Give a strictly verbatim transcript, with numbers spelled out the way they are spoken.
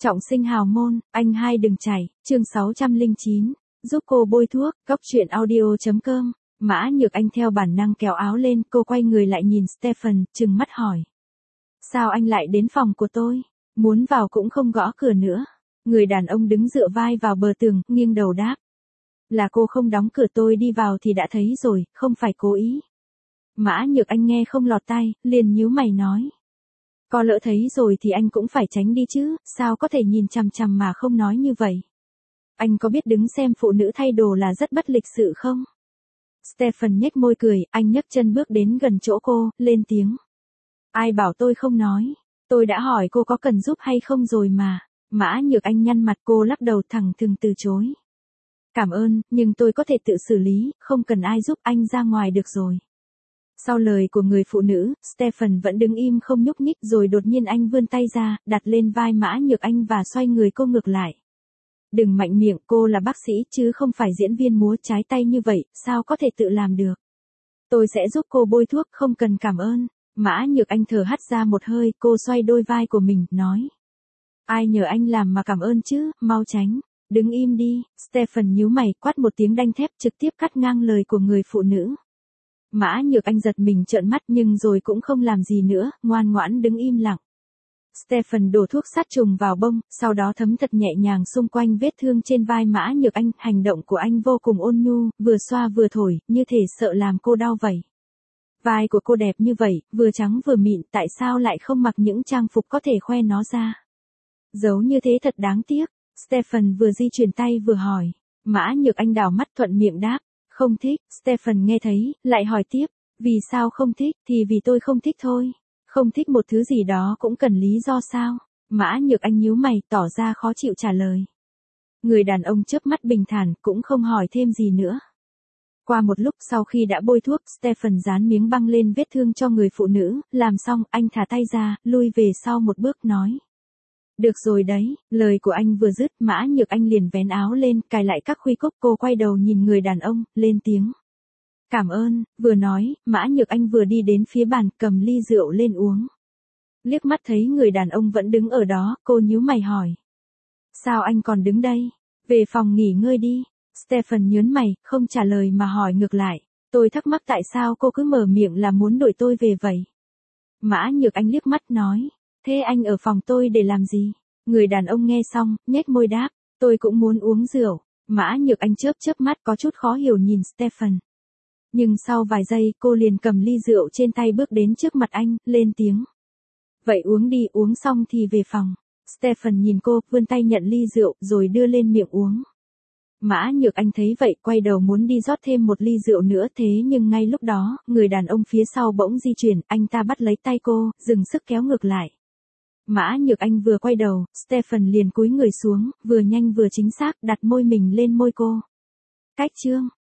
Trọng sinh hào môn, anh hai đừng chảy, chương sáu trăm lẻ chín, giúp cô bôi thuốc, góc truyện audio chấm com. Mã Nhược Anh theo bản năng kéo áo lên, cô quay người lại nhìn Stephen, trừng mắt hỏi. Sao anh lại đến phòng của tôi? Muốn vào cũng không gõ cửa nữa. Người đàn ông đứng dựa vai vào bờ tường, nghiêng đầu đáp. Là cô không đóng cửa, tôi đi vào thì đã thấy rồi, không phải cố ý. Mã Nhược Anh nghe không lọt tai, liền nhíu mày nói. Có lỡ thấy rồi thì anh cũng phải tránh đi chứ, sao có thể nhìn chằm chằm mà không nói như vậy? Anh có biết đứng xem phụ nữ thay đồ là rất bất lịch sự không? Stephen nhếch môi cười, anh nhấc chân bước đến gần chỗ cô, lên tiếng. Ai bảo tôi không nói, tôi đã hỏi cô có cần giúp hay không rồi mà. Mã Nhược Anh nhăn mặt, cô lắc đầu thẳng thừng từ chối. Cảm ơn, nhưng tôi có thể tự xử lý, không cần ai giúp, anh ra ngoài được rồi. Sau lời của người phụ nữ, Stephen vẫn đứng im không nhúc nhích, rồi đột nhiên anh vươn tay ra, đặt lên vai Mã Nhược Anh và xoay người cô ngược lại. Đừng mạnh miệng, cô là bác sĩ chứ không phải diễn viên múa trái tay như vậy, sao có thể tự làm được. Tôi sẽ giúp cô bôi thuốc, không cần cảm ơn. Mã Nhược Anh thở hắt ra một hơi, cô xoay đôi vai của mình, nói. Ai nhờ anh làm mà cảm ơn chứ, mau tránh. Đứng im đi. Stephen nhíu mày, quát một tiếng đanh thép, trực tiếp cắt ngang lời của người phụ nữ. Mã Nhược Anh giật mình trợn mắt nhưng rồi cũng không làm gì nữa, ngoan ngoãn đứng im lặng. Stephen đổ thuốc sát trùng vào bông, sau đó thấm thật nhẹ nhàng xung quanh vết thương trên vai Mã Nhược Anh. Hành động của anh vô cùng ôn nhu, vừa xoa vừa thổi, như thể sợ làm cô đau vậy. Vai của cô đẹp như vậy, vừa trắng vừa mịn, tại sao lại không mặc những trang phục có thể khoe nó ra? Giấu như thế thật đáng tiếc. Stephen vừa di chuyển tay vừa hỏi. Mã Nhược Anh đảo mắt thuận miệng đáp. Không thích. Stephen nghe thấy, lại hỏi tiếp. Vì sao không thích? Thì vì tôi không thích thôi. Không thích một thứ gì đó cũng cần lý do sao? Mã Nhược Anh nhíu mày, tỏ ra khó chịu trả lời. Người đàn ông chớp mắt bình thản, cũng không hỏi thêm gì nữa. Qua một lúc sau khi đã bôi thuốc, Stephen dán miếng băng lên vết thương cho người phụ nữ, làm xong, anh thả tay ra, lui về sau một bước nói. Được rồi đấy, lời của anh vừa dứt, Mã Nhược Anh liền vén áo lên, cài lại các khuy cúc, cô quay đầu nhìn người đàn ông, lên tiếng. Cảm ơn, vừa nói, Mã Nhược Anh vừa đi đến phía bàn, cầm ly rượu lên uống. Liếc mắt thấy người đàn ông vẫn đứng ở đó, cô nhíu mày hỏi. Sao anh còn đứng đây? Về phòng nghỉ ngơi đi. Stephen nhớn mày, không trả lời mà hỏi ngược lại. Tôi thắc mắc tại sao cô cứ mở miệng là muốn đuổi tôi về vậy? Mã Nhược Anh liếc mắt nói. Thế anh ở phòng tôi để làm gì? Người đàn ông nghe xong, nhếch môi đáp. Tôi cũng muốn uống rượu. Mã Nhược Anh chớp chớp mắt có chút khó hiểu nhìn Stephen. Nhưng sau vài giây cô liền cầm ly rượu trên tay bước đến trước mặt anh, lên tiếng. Vậy uống đi, uống xong thì về phòng. Stephen nhìn cô, vươn tay nhận ly rượu, rồi đưa lên miệng uống. Mã Nhược Anh thấy vậy, quay đầu muốn đi rót thêm một ly rượu nữa, thế nhưng ngay lúc đó, người đàn ông phía sau bỗng di chuyển, anh ta bắt lấy tay cô, dừng sức kéo ngược lại. Mã Nhược Anh vừa quay đầu, Stephen liền cúi người xuống, vừa nhanh vừa chính xác, đặt môi mình lên môi cô. Cách chương